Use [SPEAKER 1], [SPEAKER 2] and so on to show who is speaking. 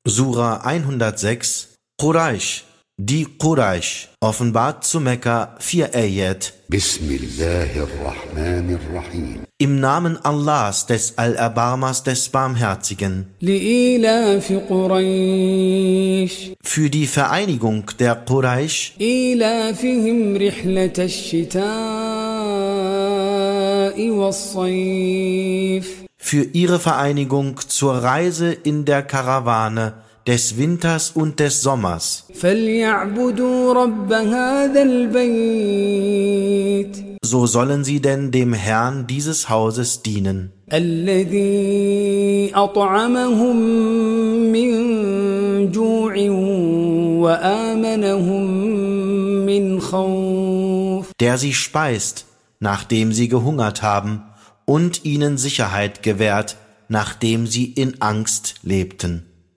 [SPEAKER 1] Sura 106, Quraysh, die Quraysh, offenbart zu Mekka 4 Ayat.
[SPEAKER 2] Bismillahirrahmanirrahim.
[SPEAKER 1] Im Namen Allahs, des Allerbarmers, des Barmherzigen.
[SPEAKER 3] لإيلاف قريش
[SPEAKER 1] Für die Vereinigung der Quraysh,
[SPEAKER 3] إيلافهم رحلة الشتاء والصيف
[SPEAKER 1] für ihre Vereinigung zur Reise in der Karawane des Winters und des Sommers.
[SPEAKER 3] فليعبدوا رب هذا البيت
[SPEAKER 1] So sollen sie denn dem Herrn dieses Hauses dienen,
[SPEAKER 3] الذي أطعمهم من جوع وآمنهم من خوف
[SPEAKER 1] der sie speist, nachdem sie gehungert haben, und ihnen Sicherheit gewährt, nachdem sie in Angst lebten.